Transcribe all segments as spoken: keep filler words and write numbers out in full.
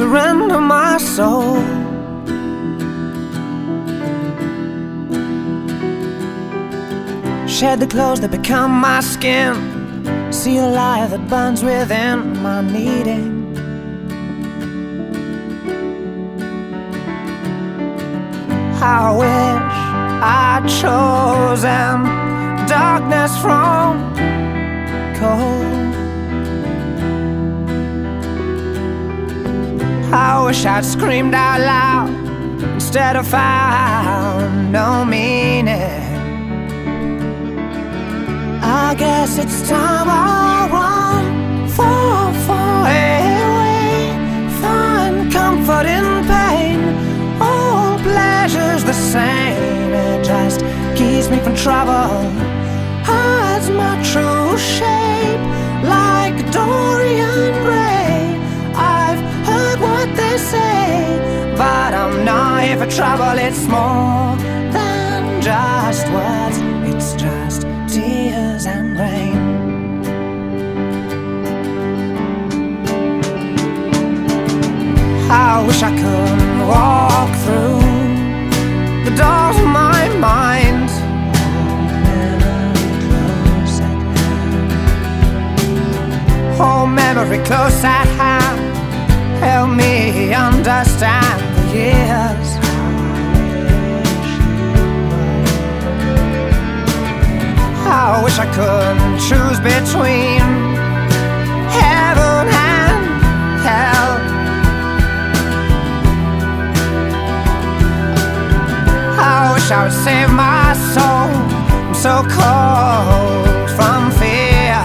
surrender my soul. Shed the clothes that become my skin, see the light that burns within my needing. I wish I'd chosen darkness from cold. I wish I'd screamed out loud instead of found no meaning. I guess it's time I run far, far away, find comfort in pain. All pleasure's the same, it just keeps me from trouble, hides my true shape like Dorian Gray. I've heard what they say, but I'm not here for trouble. It's more than just words, it's just tears and rain. I wish I could walk through the doors of my mind. Oh, memory close at hand, help me understand the years. I wish I could choose between heaven and hell. I wish I would save my soul, I'm so cold from fear.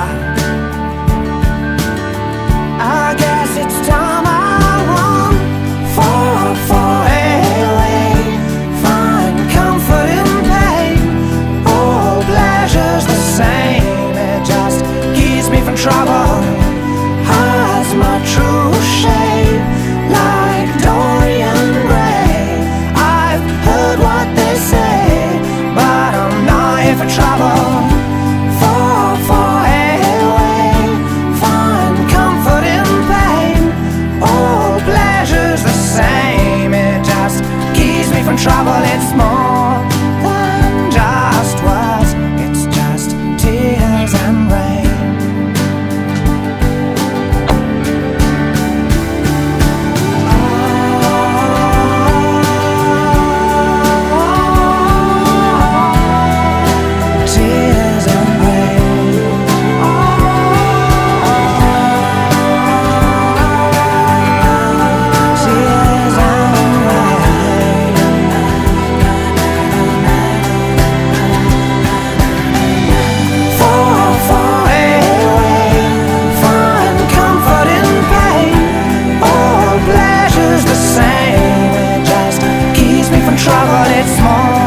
I guess it's time I run far, far away, find comfort in pain. All pleasure's the same, it just keeps me from trouble, hides my true shape like Dorian Gray. I've heard what they say, but I'm not here for trouble. Far, far away, find comfort in pain. All pleasure's the same, it just keeps me from trouble. It's more than just words, it's just tears and rain. Tears and rain. Tears and rain. Far, far away, find comfort in pain. All pleasure's the same, it just keeps me from trouble. It's more